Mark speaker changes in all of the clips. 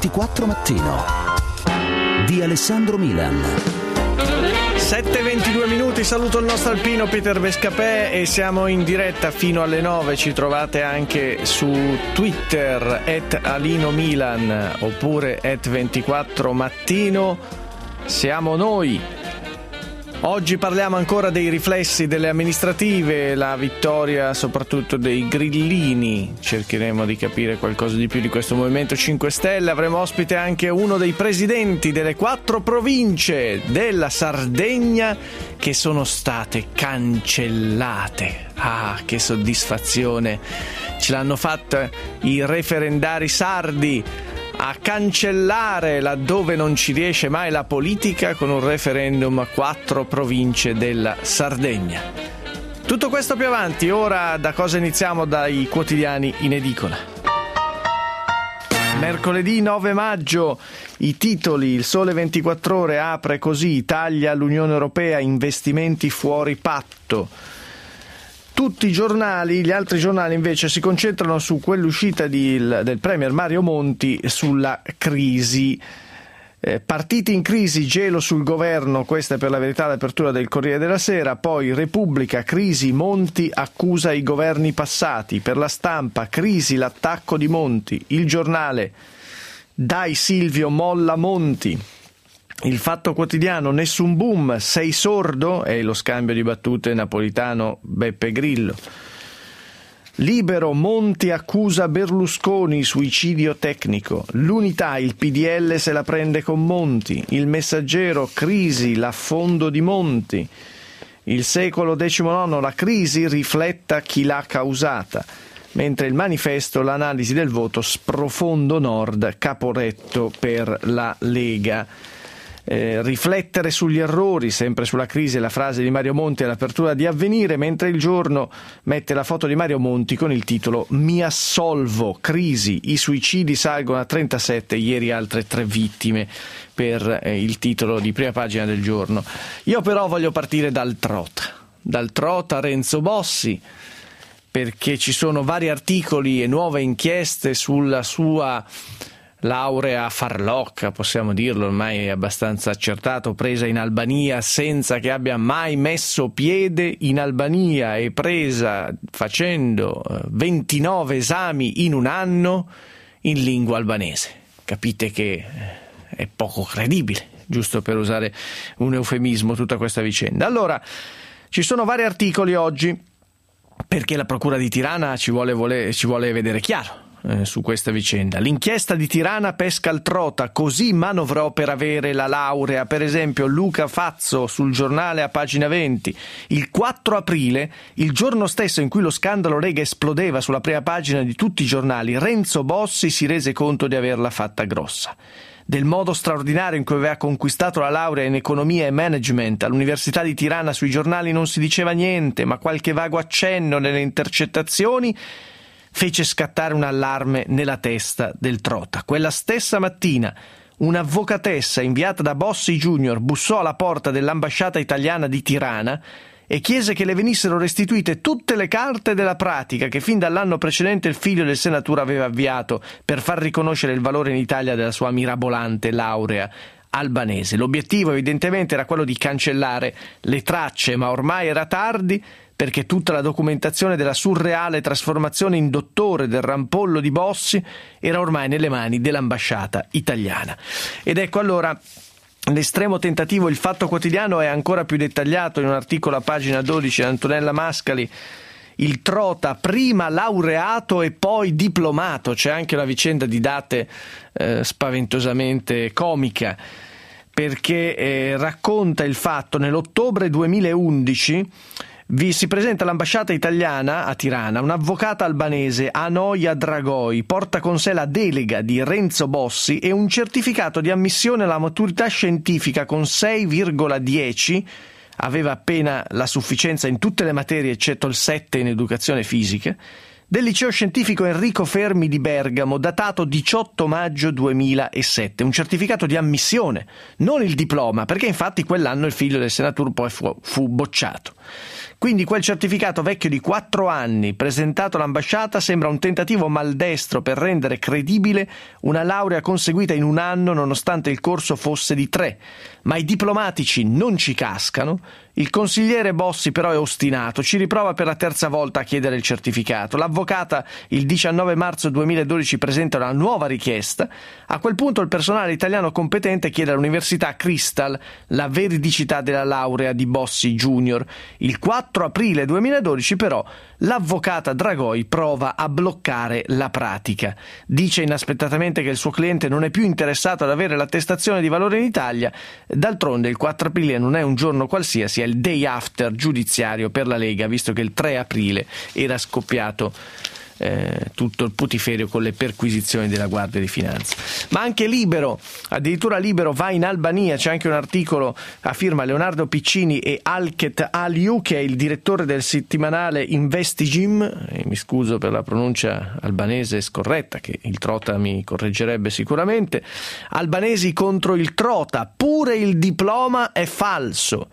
Speaker 1: 24 Mattino di Alessandro Milan.
Speaker 2: 7:22 minuti, saluto il nostro alpino Peter Bescapè e siamo in diretta fino alle 9. Ci trovate anche su Twitter @alinomilan oppure @24 mattino. Siamo noi. Oggi parliamo ancora dei riflessi delle amministrative, la vittoria soprattutto dei grillini. Cercheremo di capire qualcosa di più di questo Movimento 5 Stelle. Avremo ospite anche uno dei presidenti delle 4 province della Sardegna che sono state cancellate. Ah, che soddisfazione! Ce l'hanno fatta i referendari sardi a cancellare laddove non ci riesce mai la politica con un referendum a 4 province della Sardegna. Tutto questo più avanti. Ora da cosa iniziamo? Dai quotidiani in edicola. Mercoledì 9 maggio, i titoli: Il Sole 24 Ore apre così: taglia l'Unione Europea, investimenti fuori patto. Tutti i giornali, gli altri giornali invece si concentrano su quell'uscita del premier Mario Monti sulla crisi. Partiti in crisi, gelo sul governo, questa è per la verità l'apertura del Corriere della Sera. Poi Repubblica, crisi, Monti accusa i governi passati. Per La Stampa, crisi, l'attacco di Monti. Il Giornale, dai Silvio, molla Monti. Il Fatto Quotidiano, nessun boom, sei sordo? È lo scambio di battute Napolitano-Beppe Grillo. Libero, Monti accusa Berlusconi, suicidio tecnico. L'Unità, il PDL se la prende con Monti. Il Messaggero, crisi, l'affondo di Monti. Il Secolo XIX, la crisi, rifletta chi l'ha causata. Mentre il Manifesto, l'analisi del voto, sprofondo Nord, Caporetto per la Lega. Riflettere sugli errori, sempre sulla crisi, la frase di Mario Monti all'apertura di Avvenire, mentre Il Giorno mette la foto di Mario Monti con il titolo Mi assolvo, crisi, i suicidi salgono a 37, ieri altre 3 vittime per il titolo di prima pagina del Giorno. Io però voglio partire dal Trota Renzo Bossi, perché ci sono vari articoli e nuove inchieste sulla sua laurea farlocca, possiamo dirlo, ormai è abbastanza accertato, presa in Albania senza che abbia mai messo piede in Albania e presa facendo 29 esami in un anno in lingua albanese. Capite che è poco credibile, giusto per usare un eufemismo, tutta questa vicenda. Allora, ci sono vari articoli oggi perché la Procura di Tirana ci vuole vedere chiaro su questa vicenda. L'inchiesta di Tirana pesca il Trota, così manovrò per avere la laurea. Per esempio Luca Fazzo sul Giornale a pagina 20. Il 4 aprile, il giorno stesso in cui lo scandalo Lega esplodeva sulla prima pagina di tutti i giornali, Renzo Bossi si rese conto di averla fatta grossa. Del modo straordinario in cui aveva conquistato la laurea in economia e management all'Università di Tirana sui giornali non si diceva niente, ma qualche vago accenno nelle intercettazioni fece scattare un allarme nella testa del Trota. Quella stessa mattina un'avvocatessa inviata da Bossi Junior bussò alla porta dell'ambasciata italiana di Tirana e chiese che le venissero restituite tutte le carte della pratica che fin dall'anno precedente il figlio del senatore aveva avviato per far riconoscere il valore in Italia della sua mirabolante laurea albanese. L'obiettivo evidentemente era quello di cancellare le tracce, ma ormai era tardi, perché tutta la documentazione della surreale trasformazione in dottore del rampollo di Bossi era ormai nelle mani dell'ambasciata italiana. Ed ecco allora l'estremo tentativo. Il Fatto Quotidiano è ancora più dettagliato in un articolo a pagina 12 di Antonella Mascali. Il Trota, prima laureato e poi diplomato. C'è anche una vicenda di date spaventosamente comica, perché racconta il fatto: nell'ottobre 2011 vi si presenta all'ambasciata italiana a Tirana un'avvocata albanese, Anoia Dragoi, porta con sé la delega di Renzo Bossi e un certificato di ammissione alla maturità scientifica con 6,10, aveva appena la sufficienza in tutte le materie eccetto il 7 in educazione fisica, del liceo scientifico Enrico Fermi di Bergamo, datato 18 maggio 2007, un certificato di ammissione, non il diploma, perché infatti quell'anno il figlio del senatore poi fu bocciato. Quindi quel certificato vecchio di 4 anni presentato all'ambasciata sembra un tentativo maldestro per rendere credibile una laurea conseguita in un anno nonostante il corso fosse di 3. Ma i diplomatici non ci cascano. Il consigliere Bossi però è ostinato, ci riprova per la terza volta a chiedere il certificato. L'avvocata il 19 marzo 2012 presenta una nuova richiesta. A quel punto il personale italiano competente chiede all'Università Crystal la veridicità della laurea di Bossi Junior. Il 4 aprile 2012 però l'avvocata Dragoi prova a bloccare la pratica. Dice inaspettatamente che il suo cliente non è più interessato ad avere l'attestazione di valore in Italia. D'altronde il 4 aprile non è un giorno qualsiasi, è il day after giudiziario per la Lega, visto che il 3 aprile era scoppiato tutto il putiferio con le perquisizioni della Guardia di Finanza. Ma anche Libero, addirittura Libero va in Albania, c'è anche un articolo a firma Leonardo Piccini e Alket Aliu, che è il direttore del settimanale Investigim, e mi scuso per la pronuncia albanese scorretta, che il Trota mi correggerebbe sicuramente. Albanesi contro il Trota, pure il diploma è falso.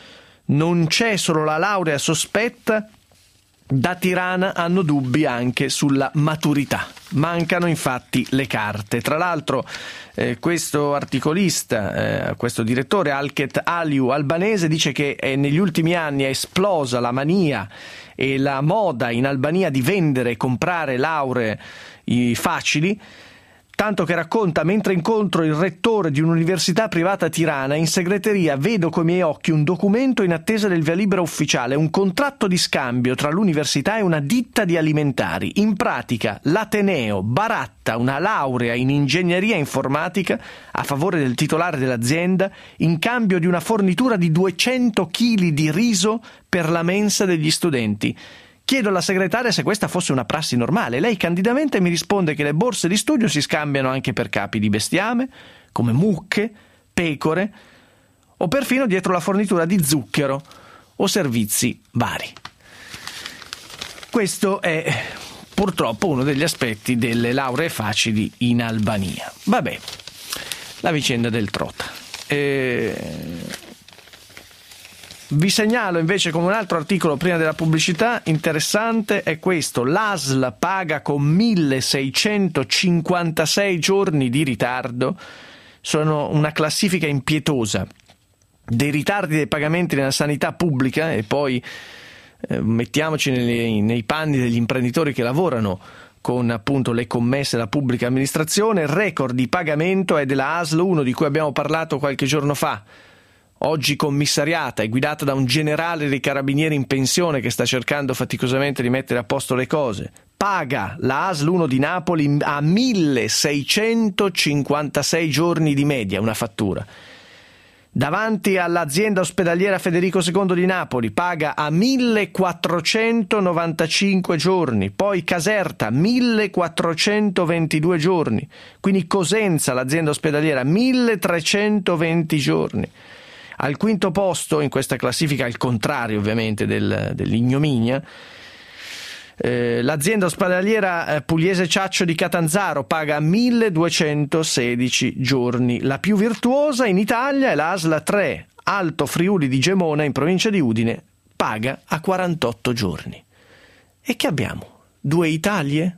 Speaker 2: Non c'è solo la laurea sospetta, da Tirana hanno dubbi anche sulla maturità. Mancano infatti le carte. Tra l'altro questo articolista, questo direttore Alket Aliu albanese, dice che negli ultimi anni è esplosa la mania e la moda in Albania di vendere e comprare lauree facili, tanto che racconta: mentre incontro il rettore di un'università privata a Tirana, in segreteria vedo coi miei occhi un documento in attesa del via libera ufficiale, un contratto di scambio tra l'università e una ditta di alimentari. In pratica l'Ateneo baratta una laurea in ingegneria informatica a favore del titolare dell'azienda in cambio di una fornitura di 200 kg di riso per la mensa degli studenti. Chiedo alla segretaria se questa fosse una prassi normale. Lei candidamente mi risponde che le borse di studio si scambiano anche per capi di bestiame, come mucche, pecore, o perfino dietro la fornitura di zucchero o servizi vari. Questo è purtroppo uno degli aspetti delle lauree facili in Albania. Vabbè, la vicenda del Trota. Vi segnalo invece come un altro articolo prima della pubblicità interessante, è questo: l'ASL paga con 1656 giorni di ritardo. Sono una classifica impietosa dei ritardi dei pagamenti nella sanità pubblica, e poi mettiamoci nei panni degli imprenditori che lavorano con appunto le commesse della pubblica amministrazione. Il record di pagamento è della ASL 1, di cui abbiamo parlato qualche giorno fa, oggi commissariata e guidata da un generale dei carabinieri in pensione che sta cercando faticosamente di mettere a posto le cose. Paga la ASL 1 di Napoli a 1656 giorni di media una fattura. Davanti all'azienda ospedaliera Federico II di Napoli paga a 1495 giorni, poi Caserta 1422 giorni, quindi Cosenza, l'azienda ospedaliera, 1320 giorni. Al quinto posto in questa classifica, al contrario ovviamente dell'ignominia, l'azienda ospedaliera Pugliese Ciaccio di Catanzaro paga 1216 giorni. La più virtuosa in Italia è la ASL 3 Alto Friuli di Gemona in provincia di Udine, paga a 48 giorni. E che abbiamo? 2 Italie?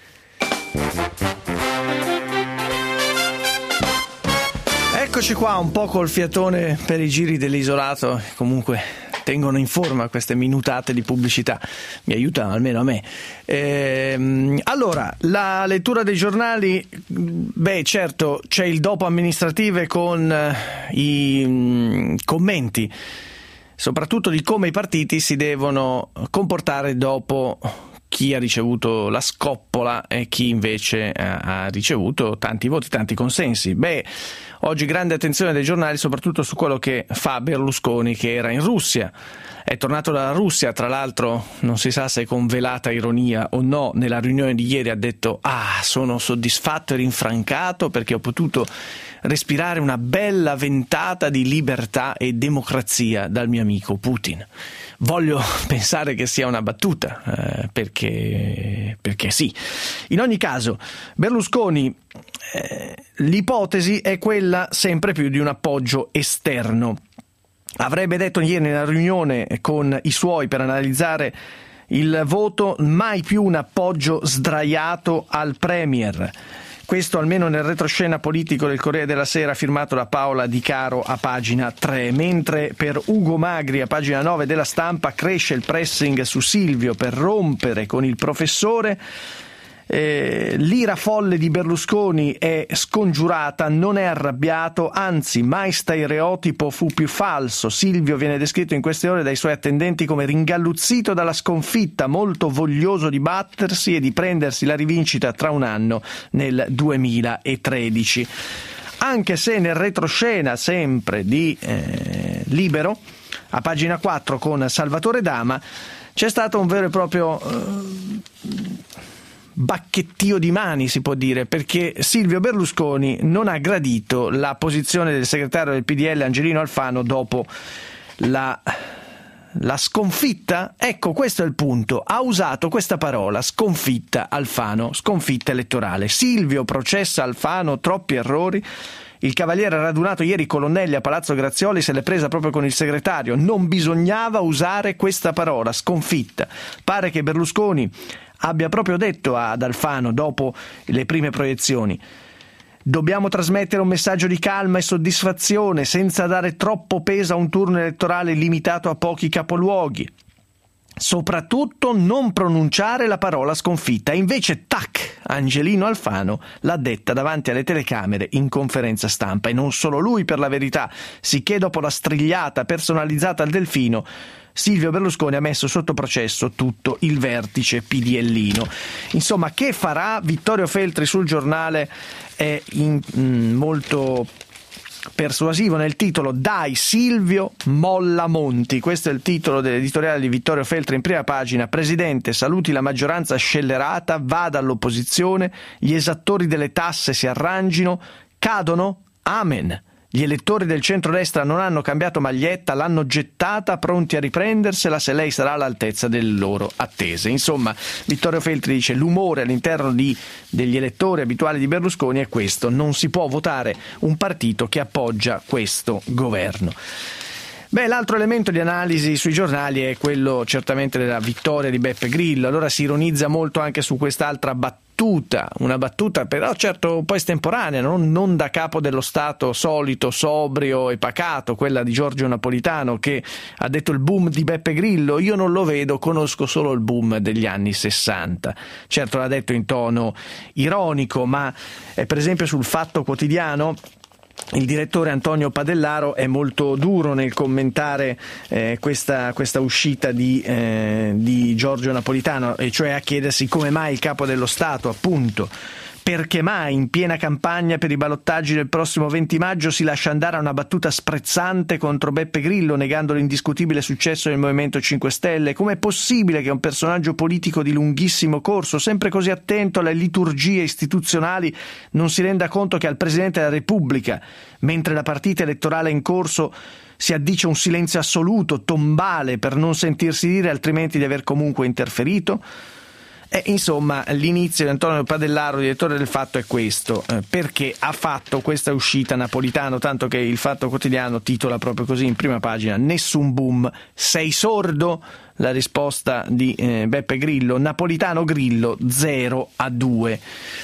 Speaker 2: Eccoci qua, un po' col fiatone per i giri dell'isolato, comunque tengono in forma queste minutate di pubblicità, mi aiutano almeno a me. Allora, la lettura dei giornali, certo c'è il dopo amministrative con i commenti, soprattutto di come i partiti si devono comportare dopo chi ha ricevuto la scoppola e chi invece ha ricevuto tanti voti, tanti consensi. Oggi grande attenzione dei giornali soprattutto su quello che fa Berlusconi, che era in Russia. È tornato dalla Russia, tra l'altro non si sa se con velata ironia o no. Nella riunione di ieri ha detto: sono soddisfatto e rinfrancato perché ho potuto respirare una bella ventata di libertà e democrazia dal mio amico Putin. Voglio pensare che sia una battuta, perché sì. In ogni caso, Berlusconi, l'ipotesi è quella sempre più di un appoggio esterno. avrebbe detto ieri nella riunione con i suoi per analizzare il voto, mai più un appoggio sdraiato al Premier. Questo almeno nel retroscena politico del Corriere della Sera firmato da Paola Di Caro a pagina 3, mentre per Ugo Magri a pagina 9 della Stampa cresce il pressing su Silvio per rompere con il professore. L'ira folle di Berlusconi è scongiurata, non è arrabbiato, anzi mai stereotipo fu più falso. Silvio viene descritto in queste ore dai suoi attendenti come ringalluzzito dalla sconfitta, molto voglioso di battersi e di prendersi la rivincita tra un anno nel 2013. Anche se nel retroscena sempre di Libero, a pagina 4 con Salvatore Dama, c'è stato un vero e proprio bacchettio di mani, si può dire, perché Silvio Berlusconi non ha gradito la posizione del segretario del PDL Angelino Alfano dopo la sconfitta. Ecco, questo è il punto, ha usato questa parola, sconfitta Alfano, sconfitta elettorale. Silvio processa Alfano, troppi errori. Il cavaliere radunato ieri colonnelli a Palazzo Grazioli se l'è presa proprio con il segretario, non bisognava usare questa parola, sconfitta. Pare che Berlusconi abbia proprio detto ad Alfano dopo le prime proiezioni: dobbiamo trasmettere un messaggio di calma e soddisfazione senza dare troppo peso a un turno elettorale limitato a pochi capoluoghi. Soprattutto non pronunciare la parola sconfitta. Invece, tac, Angelino Alfano l'ha detta davanti alle telecamere in conferenza stampa. E non solo lui, per la verità, sicché dopo la strigliata personalizzata al Delfino, Silvio Berlusconi ha messo sotto processo tutto il vertice PDLino. Insomma, che farà Vittorio Feltri sul Giornale è molto persuasivo nel titolo: Dai Silvio, molla Monti. Questo è il titolo dell'editoriale di Vittorio Feltri in prima pagina. Presidente, saluti la maggioranza scellerata, vada all'opposizione, gli esattori delle tasse si arrangino, cadono? Amen. Gli elettori del centrodestra non hanno cambiato maglietta, l'hanno gettata, pronti a riprendersela se lei sarà all'altezza delle loro attese. Insomma, Vittorio Feltri dice: l'umore all'interno degli elettori abituali di Berlusconi è questo, non si può votare un partito che appoggia questo governo. Beh, l'altro elemento di analisi sui giornali è quello certamente della vittoria di Beppe Grillo. Allora si ironizza molto anche su quest'altra una battuta però certo un po' estemporanea, non da capo dello Stato solito, sobrio e pacato, quella di Giorgio Napolitano, che ha detto il boom di Beppe Grillo, io non lo vedo, conosco solo il boom degli anni 60. Certo l'ha detto in tono ironico, ma per esempio sul Fatto Quotidiano il direttore Antonio Padellaro è molto duro nel commentare questa uscita di Giorgio Napolitano, e cioè a chiedersi come mai il capo dello Stato, appunto, perché mai in piena campagna per i ballottaggi del prossimo 20 maggio si lascia andare a una battuta sprezzante contro Beppe Grillo, negando l'indiscutibile successo del Movimento 5 Stelle. Com'è possibile che un personaggio politico di lunghissimo corso, sempre così attento alle liturgie istituzionali, non si renda conto che al Presidente della Repubblica, mentre la partita elettorale è in corso, si addice un silenzio assoluto, tombale, per non sentirsi dire altrimenti di aver comunque interferito? Insomma, l'inizio di Antonio Padellaro, direttore del Fatto, è questo, perché ha fatto questa uscita Napolitano, tanto che il Fatto Quotidiano titola proprio così in prima pagina: nessun boom, sei sordo? La risposta di Beppe Grillo: Napolitano Grillo 0-2.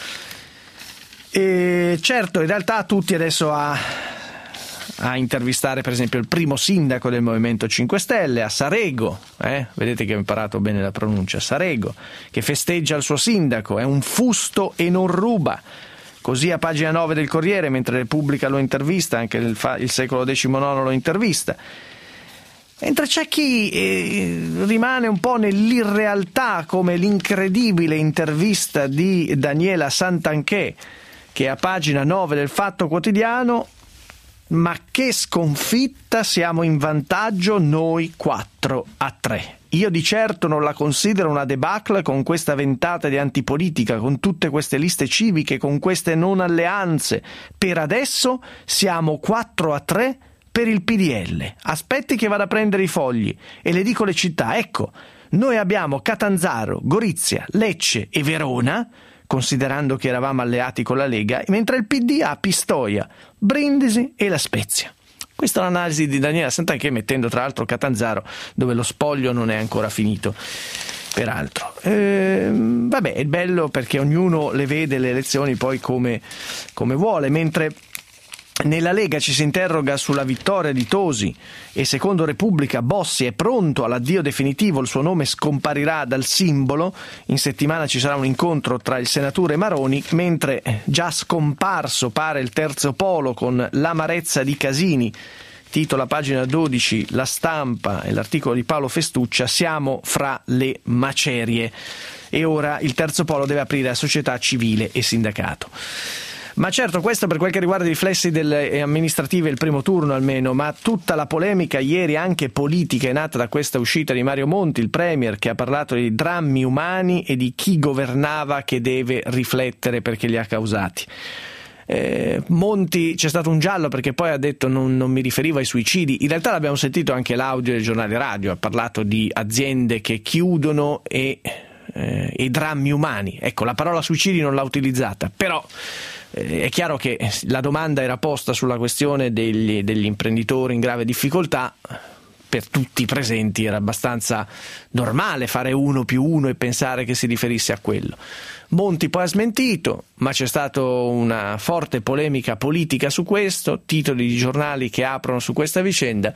Speaker 2: E certo, in realtà tutti adesso a intervistare per esempio il primo sindaco del Movimento 5 Stelle a Sarego, vedete che ho imparato bene la pronuncia, Sarego, che festeggia il suo sindaco, è un fusto e non ruba. Così a pagina 9 del Corriere, mentre Repubblica lo intervista, anche il Secolo XIX lo intervista. Mentre c'è chi rimane un po' nell'irrealtà, come l'incredibile intervista di Daniela Santanchè, che a pagina 9 del Fatto Quotidiano: ma che sconfitta, siamo in vantaggio noi 4-3. Io di certo non la considero una debacle con questa ventata di antipolitica, con tutte queste liste civiche, con queste non alleanze. Per adesso siamo 4-3 per il PDL. Aspetti che vada a prendere i fogli e le dico le città. Ecco, noi abbiamo Catanzaro, Gorizia, Lecce e Verona, considerando che eravamo alleati con la Lega, mentre il PD ha Pistoia, Brindisi e La Spezia. Questa è l'analisi di Daniela Santanchè, mettendo tra l'altro Catanzaro, dove lo spoglio non è ancora finito. Peraltro, vabbè, è bello perché ognuno le vede le elezioni poi come vuole, mentre nella Lega ci si interroga sulla vittoria di Tosi e secondo Repubblica Bossi è pronto all'addio definitivo, il suo nome scomparirà dal simbolo, in settimana ci sarà un incontro tra il senatore Maroni, mentre già scomparso pare il terzo polo con l'amarezza di Casini. Titola pagina 12 La Stampa e l'articolo di Paolo Festuccia, siamo fra le macerie e ora il terzo polo deve aprire a società civile e sindacato. Ma certo, questo per quel che riguarda i riflessi amministrativi, il primo turno almeno, ma tutta la polemica ieri anche politica è nata da questa uscita di Mario Monti, il premier, che ha parlato di drammi umani e di chi governava che deve riflettere perché li ha causati. Monti, c'è stato un giallo perché poi ha detto non mi riferivo ai suicidi, in realtà l'abbiamo sentito anche l'audio del giornale radio, ha parlato di aziende che chiudono e drammi umani. Ecco, la parola suicidi non l'ha utilizzata, però è chiaro che la domanda era posta sulla questione degli imprenditori in grave difficoltà. Per tutti i presenti era abbastanza normale fare 1+1 e pensare che si riferisse a quello. Monti poi ha smentito, ma c'è stata una forte polemica politica su questo, titoli di giornali che aprono su questa vicenda.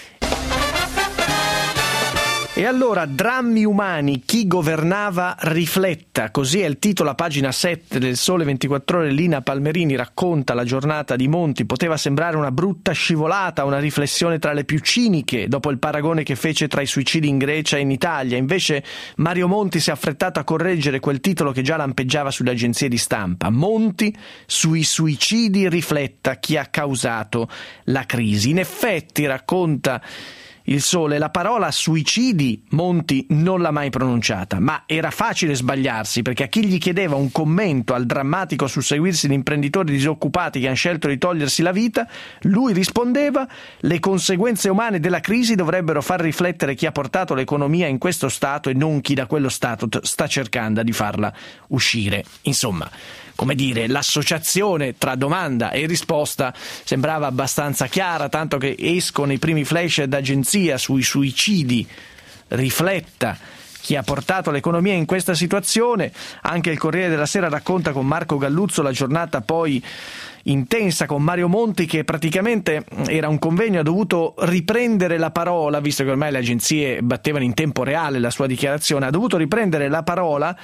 Speaker 2: E allora, drammi umani, chi governava rifletta, così è il titolo a pagina 7 del Sole 24 Ore. Lina Palmerini racconta la giornata di Monti, poteva sembrare una brutta scivolata, una riflessione tra le più ciniche, dopo il paragone che fece tra i suicidi in Grecia e in Italia. Invece Mario Monti si è affrettato a correggere quel titolo che già lampeggiava sulle agenzie di stampa. Monti, sui suicidi rifletta chi ha causato la crisi. In effetti, racconta Il Sole, la parola suicidi Monti non l'ha mai pronunciata, ma era facile sbagliarsi, perché a chi gli chiedeva un commento al drammatico susseguirsi di imprenditori disoccupati che hanno scelto di togliersi la vita, lui rispondeva: le conseguenze umane della crisi dovrebbero far riflettere chi ha portato l'economia in questo stato e non chi da quello stato sta cercando di farla uscire. Insomma, come dire, l'associazione tra domanda e risposta sembrava abbastanza chiara, tanto che escono i primi flash d'agenzia sui suicidi. Rifletta chi ha portato l'economia in questa situazione. Anche il Corriere della Sera racconta con Marco Galluzzo la giornata poi intensa con Mario Monti, che praticamente era un convegno, ha dovuto riprendere la parola, visto che ormai le agenzie battevano in tempo reale la sua dichiarazione, ha dovuto riprendere la parola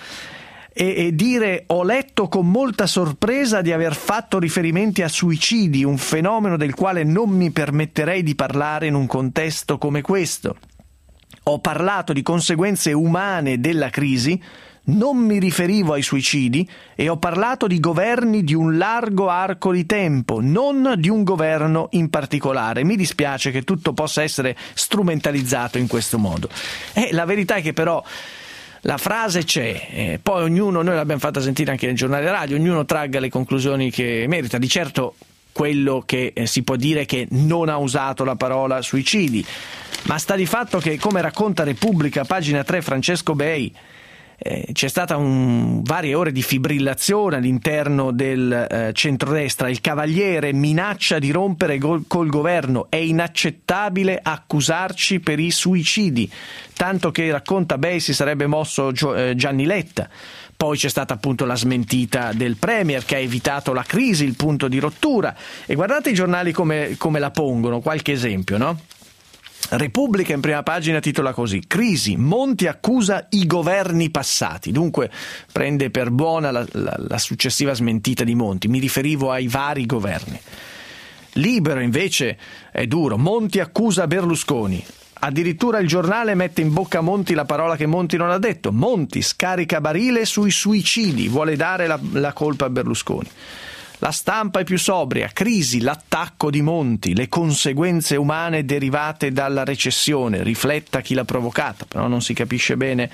Speaker 2: e dire: ho letto con molta sorpresa di aver fatto riferimenti a suicidi, un fenomeno del quale non mi permetterei di parlare in un contesto come questo. Ho parlato di conseguenze umane della crisi, non mi riferivo ai suicidi e ho parlato di governi di un largo arco di tempo, non di un governo in particolare. Mi dispiace che tutto possa essere strumentalizzato in questo modo. La verità è che però la frase c'è, poi ognuno, noi l'abbiamo fatta sentire anche nel giornale radio, ognuno tragga le conclusioni che merita. Di certo quello che si può dire è che non ha usato la parola suicidi, ma sta di fatto che, come racconta Repubblica, pagina 3, Francesco Bei, c'è stata varie ore di fibrillazione all'interno del centrodestra. Il Cavaliere minaccia di rompere col governo, è inaccettabile accusarci per i suicidi, tanto che, racconta Bei, si sarebbe mosso Gianni Letta. Poi c'è stata appunto la smentita del premier, che ha evitato la crisi, il punto di rottura. E guardate i giornali come la pongono, qualche esempio, no? Repubblica in prima pagina titola così: crisi, Monti accusa i governi passati. Dunque prende per buona la successiva smentita di Monti, mi riferivo ai vari governi. Libero invece è duro, Monti accusa Berlusconi. Addirittura il giornale mette in bocca a Monti la parola che Monti non ha detto. Monti scarica barile sui suicidi, vuole dare la colpa a Berlusconi. La Stampa è più sobria: crisi, l'attacco di Monti, le conseguenze umane derivate dalla recessione, rifletta chi l'ha provocata, però non si capisce bene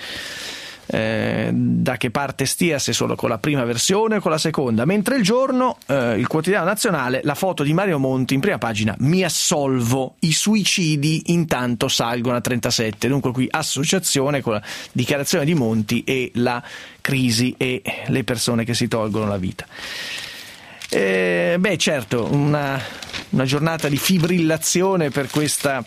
Speaker 2: da che parte stia, se solo con la prima versione o con la seconda. Mentre il Giorno, il quotidiano nazionale, la foto di Mario Monti in prima pagina: mi assolvo, i suicidi intanto salgono a 37. Dunque qui associazione con la dichiarazione di Monti e la crisi e le persone che si tolgono la vita. Certo, una una giornata di fibrillazione per questa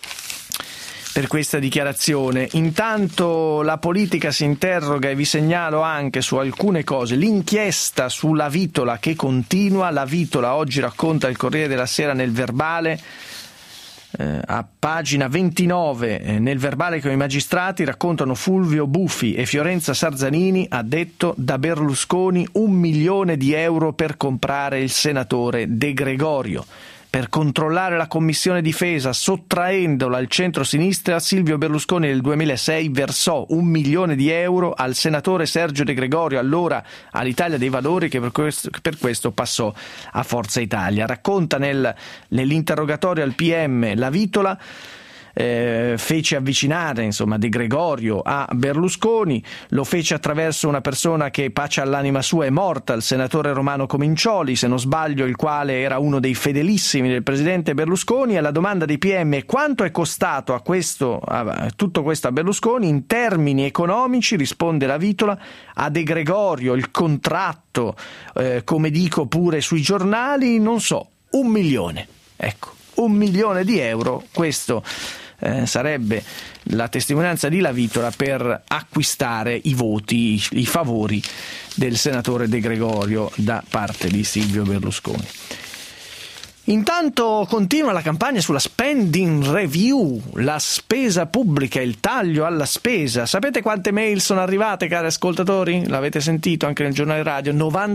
Speaker 2: dichiarazione. Intanto la politica si interroga e vi segnalo anche su alcune cose. L'inchiesta sulla Vitola che continua. La Vitola oggi racconta il Corriere della Sera nel verbale, a pagina 29, nel verbale che i magistrati raccontano Fulvio Buffi e Fiorenza Sarzanini, ha detto da Berlusconi 1 milione di euro per comprare il senatore De Gregorio. Per controllare la Commissione Difesa, sottraendola al centro-sinistra, Silvio Berlusconi nel 2006 versò 1 milione di euro al senatore Sergio De Gregorio, allora all'Italia dei Valori, che per questo passò a Forza Italia. Racconta nell'interrogatorio al PM la Vitola, fece avvicinare De Gregorio a Berlusconi, lo fece attraverso una persona che, pace all'anima sua, è morta, il senatore Romano Comincioli, se non sbaglio, il quale era uno dei fedelissimi del presidente Berlusconi. E la domanda dei PM è: quanto è costato tutto questo a Berlusconi in termini economici? Risponde la Vitola: a De Gregorio il contratto, come dico pure sui giornali, non so, 1 milione. Ecco, 1 milione di euro, questo sarebbe la testimonianza di La Vitola per acquistare i voti, i favori del senatore De Gregorio da parte di Silvio Berlusconi. Intanto continua la campagna sulla spending review, la spesa pubblica, il taglio alla spesa. Sapete quante mail sono arrivate, cari ascoltatori? L'avete sentito anche nel giornale radio?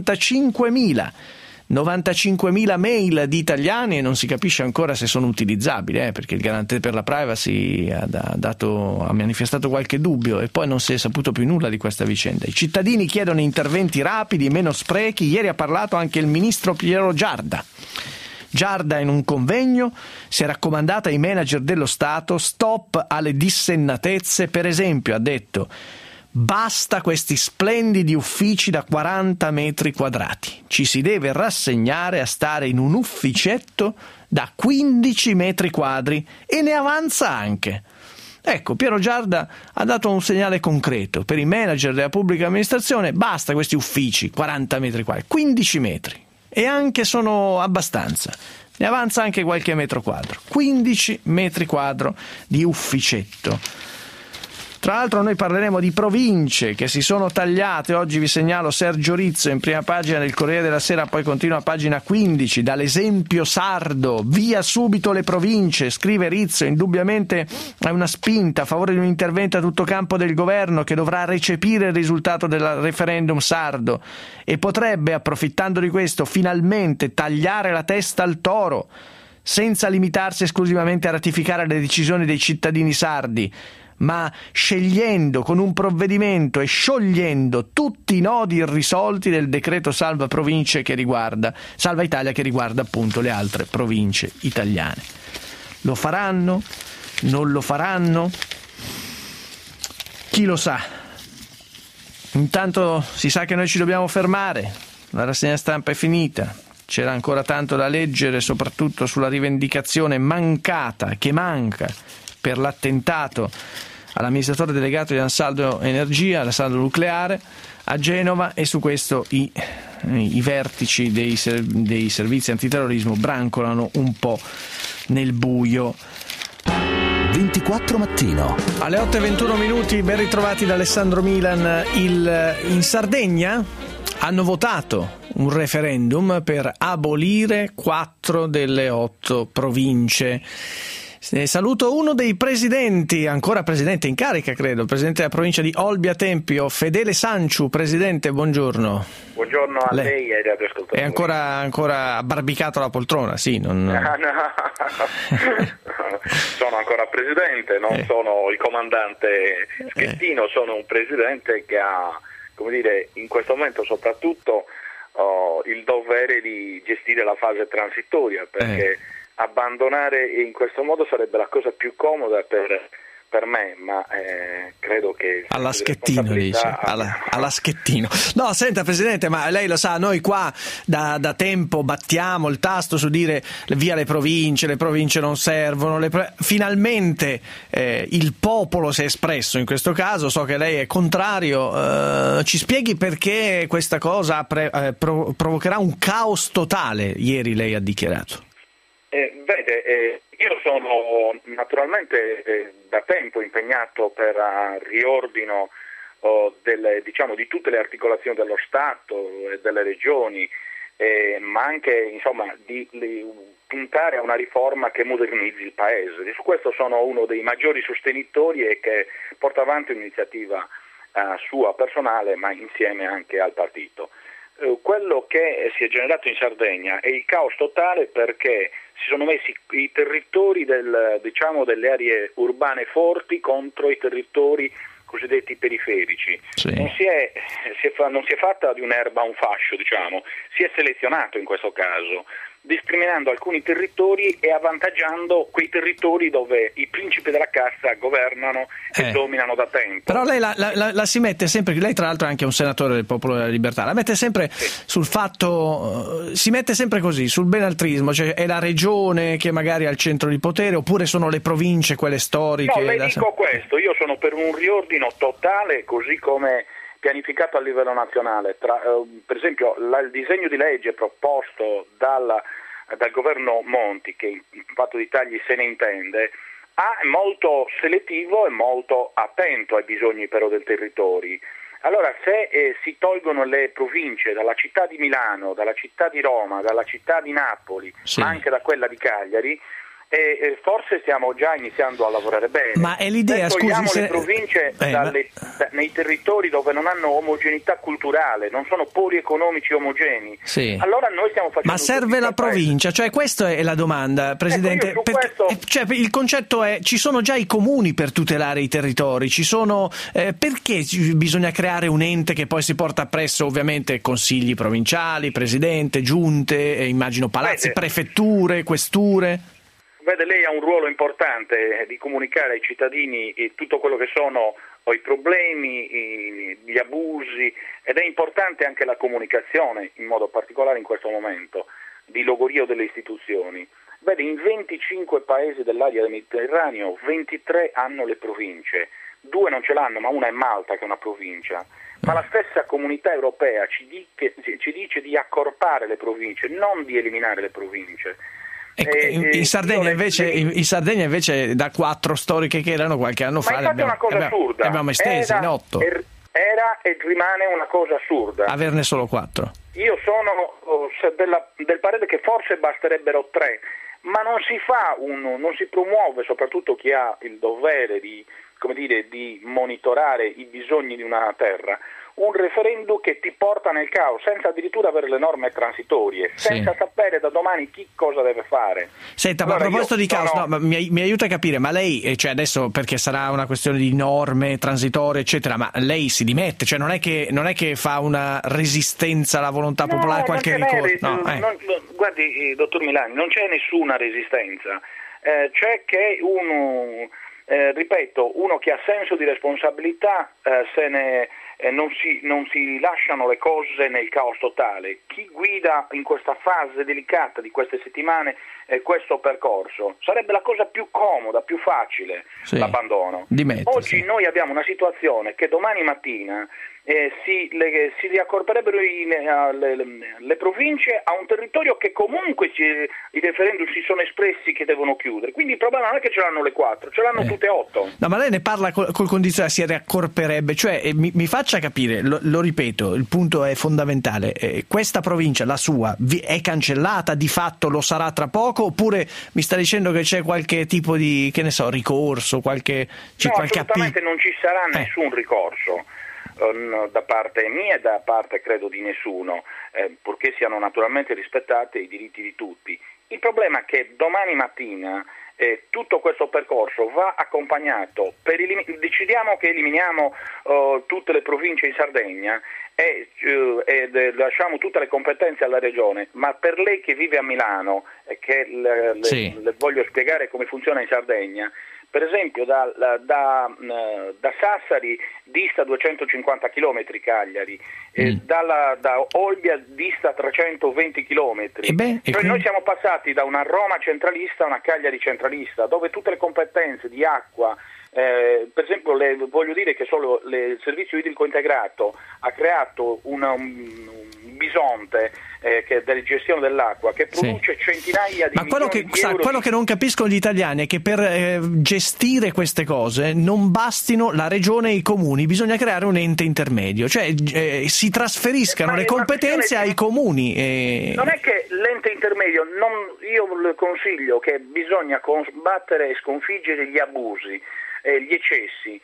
Speaker 2: 95.000 mail di italiani, e non si capisce ancora se sono utilizzabili, perché il garante per la privacy ha manifestato qualche dubbio e poi non si è saputo più nulla di questa vicenda. I cittadini chiedono interventi rapidi, meno sprechi. Ieri ha parlato anche il ministro Piero Giarda. Giarda in un convegno si è raccomandata ai manager dello Stato: stop alle dissennatezze. Per esempio, ha detto: basta questi splendidi uffici da 40 metri quadrati. Ci si deve rassegnare a stare in un ufficetto da 15 metri quadri e ne avanza anche. Ecco, Piero Giarda ha dato un segnale concreto. Per i manager della pubblica amministrazione basta questi uffici, 40 metri quadri, 15 metri. E anche sono abbastanza. Ne avanza anche qualche metro quadro. 15 metri quadro di ufficetto. Tra l'altro noi parleremo di province che si sono tagliate. Oggi vi segnalo Sergio Rizzo in prima pagina del Corriere della Sera, poi continua a pagina 15, dall'esempio sardo: via subito le province, scrive Rizzo. Indubbiamente è una spinta a favore di un intervento a tutto campo del governo, che dovrà recepire il risultato del referendum sardo e potrebbe, approfittando di questo, finalmente tagliare la testa al toro, senza limitarsi esclusivamente a ratificare le decisioni dei cittadini sardi, ma scegliendo con un provvedimento e sciogliendo tutti i nodi irrisolti del decreto salva Italia, che riguarda appunto le altre province italiane. Lo faranno? Non lo faranno? Chi lo sa? Intanto si sa che noi ci dobbiamo fermare, la rassegna stampa è finita. C'era ancora tanto da leggere, soprattutto sulla rivendicazione che manca per l'attentato all'amministratore delegato di Ansaldo Energia, l'Ansaldo Nucleare, a Genova, e su questo i vertici dei servizi antiterrorismo brancolano un po' nel buio.
Speaker 1: 24 Mattino.
Speaker 2: Alle 8:21, ben ritrovati da Alessandro Milan. In Sardegna hanno votato un referendum per abolire 4 delle 8 province. Saluto uno dei presidenti, ancora presidente in carica credo, il presidente della provincia di Olbia Tempio, Fedele Sanciu. Presidente, buongiorno.
Speaker 3: Buongiorno a lei e ai radioascoltatori.
Speaker 2: È ancora abbarbicato alla poltrona, sì?
Speaker 3: No. Sono ancora presidente, non sono il comandante Schettino, sono un presidente che ha, in questo momento soprattutto il dovere di gestire la fase transitoria, perché abbandonare in questo modo sarebbe la cosa più comoda per me, ma credo che
Speaker 2: alla Schettino dice, alla Schettino. No, senta Presidente, ma lei lo sa, noi qua da tempo battiamo il tasto su dire via le province non servono, finalmente il popolo si è espresso in questo caso. So che lei è contrario, ci spieghi perché questa cosa provocherà un caos totale, ieri lei ha dichiarato.
Speaker 3: Io sono naturalmente da tempo impegnato per riordino di tutte le articolazioni dello Stato e delle regioni, ma anche di puntare a una riforma che modernizzi il Paese. Su questo sono uno dei maggiori sostenitori e che porta avanti un'iniziativa sua personale, ma insieme anche al partito. Quello che si è generato in Sardegna è il caos totale, perché si sono messi i territori delle aree urbane forti contro i territori cosiddetti periferici. Sì. Non si è fatta di un'erba un fascio, si è selezionato in questo caso, discriminando alcuni territori e avvantaggiando quei territori dove i principi della cassa governano e dominano da tempo.
Speaker 2: Però lei la si mette sempre, lei tra l'altro è anche un senatore del Popolo della Libertà, la mette sempre sul fatto, si mette sempre così, sul benaltrismo, cioè è la regione che magari è al centro di potere, oppure sono le province, quelle storiche?
Speaker 3: No, le dico questo, io sono per un riordino totale, così come pianificato a livello nazionale. Per esempio il disegno di legge proposto dal governo Monti, che in fatto di tagli se ne intende, è molto selettivo e molto attento ai bisogni però del territorio. Allora, se si tolgono le province dalla città di Milano, dalla città di Roma, dalla città di Napoli, ma anche da quella di Cagliari, forse stiamo già iniziando a lavorare bene.
Speaker 2: Ma è l'idea,
Speaker 3: togliamo le province nei territori dove non hanno omogeneità culturale, non sono poli economici omogenei.
Speaker 2: Sì.
Speaker 3: Allora noi stiamo facendo.
Speaker 2: Ma serve la provincia? Cioè, questa è la domanda, Presidente. Cioè, il concetto è: ci sono già i comuni per tutelare i territori, perché bisogna creare un ente che poi si porta appresso ovviamente consigli provinciali, presidente, giunte, immagino palazzi, prefetture, questure?
Speaker 3: Vede, lei ha un ruolo importante di comunicare ai cittadini tutto quello che sono i problemi, gli abusi, ed è importante anche la comunicazione, in modo particolare in questo momento, di logorio delle istituzioni. Vede, in 25 paesi dell'area del Mediterraneo, 23 hanno le province, 2 non ce l'hanno, ma una è Malta, che è una provincia. Ma la stessa comunità europea ci dice di accorpare le province, non di eliminare le province.
Speaker 2: In Sardegna invece da 4 storiche che erano qualche anno fa abbiamo estese in 8.
Speaker 3: Era e rimane una cosa assurda
Speaker 2: averne solo 4.
Speaker 3: Io sono del parere che forse basterebbero 3, ma non si promuove, soprattutto chi ha il dovere di monitorare i bisogni di una terra, un referendum che ti porta nel caos, senza addirittura avere le norme transitorie, senza sapere da domani chi cosa deve fare.
Speaker 2: Senta, allora, ma a proposito di caos, mi aiuta a capire, ma lei, cioè adesso, perché sarà una questione di norme transitorie, eccetera, ma lei si dimette? Cioè non è che fa una resistenza alla volontà popolare, qualche ricorso?
Speaker 3: Guardi, dottor Milani, non c'è nessuna resistenza, c'è che uno che ha senso di responsabilità non si lasciano le cose nel caos totale. Chi guida in questa fase delicata di queste settimane questo percorso sarebbe la cosa più comoda, più facile, l'abbandono. Oggi noi abbiamo una situazione che domani mattina si riaccorperebbero le province a un territorio che comunque i referendum si sono espressi che devono chiudere, quindi il problema non è che ce l'hanno le 4, ce l'hanno tutte 8.
Speaker 2: No, ma lei ne parla col condizionale, si riaccorperebbe, cioè mi faccia capire, lo ripeto, il punto è fondamentale, questa provincia, la sua, è cancellata, di fatto lo sarà tra poco, oppure mi sta dicendo che c'è qualche tipo di, ricorso, qualche
Speaker 3: assolutamente non ci sarà nessun ricorso da parte mia e da parte credo di nessuno, purché siano naturalmente rispettati i diritti di tutti. Il problema è che domani mattina tutto questo percorso va accompagnato, decidiamo che eliminiamo tutte le province in Sardegna e lasciamo tutte le competenze alla regione, ma per lei che vive a Milano e che le voglio spiegare come funziona in Sardegna. Per esempio da Sassari dista 250 km Cagliari, da Olbia dista 320 km. Noi siamo passati da una Roma centralista a una Cagliari centralista, dove tutte le competenze di acqua, per esempio voglio dire che solo il servizio idrico integrato ha creato un Bisonte, che della gestione dell'acqua, che produce centinaia di milioni di euro.
Speaker 2: Quello che non capiscono gli italiani è che per gestire queste cose non bastino la regione e i comuni, bisogna creare un ente intermedio, cioè si trasferiscano le competenze ai comuni.
Speaker 3: Non è che l'ente intermedio, io le consiglio che bisogna combattere e sconfiggere gli abusi, gli eccessi,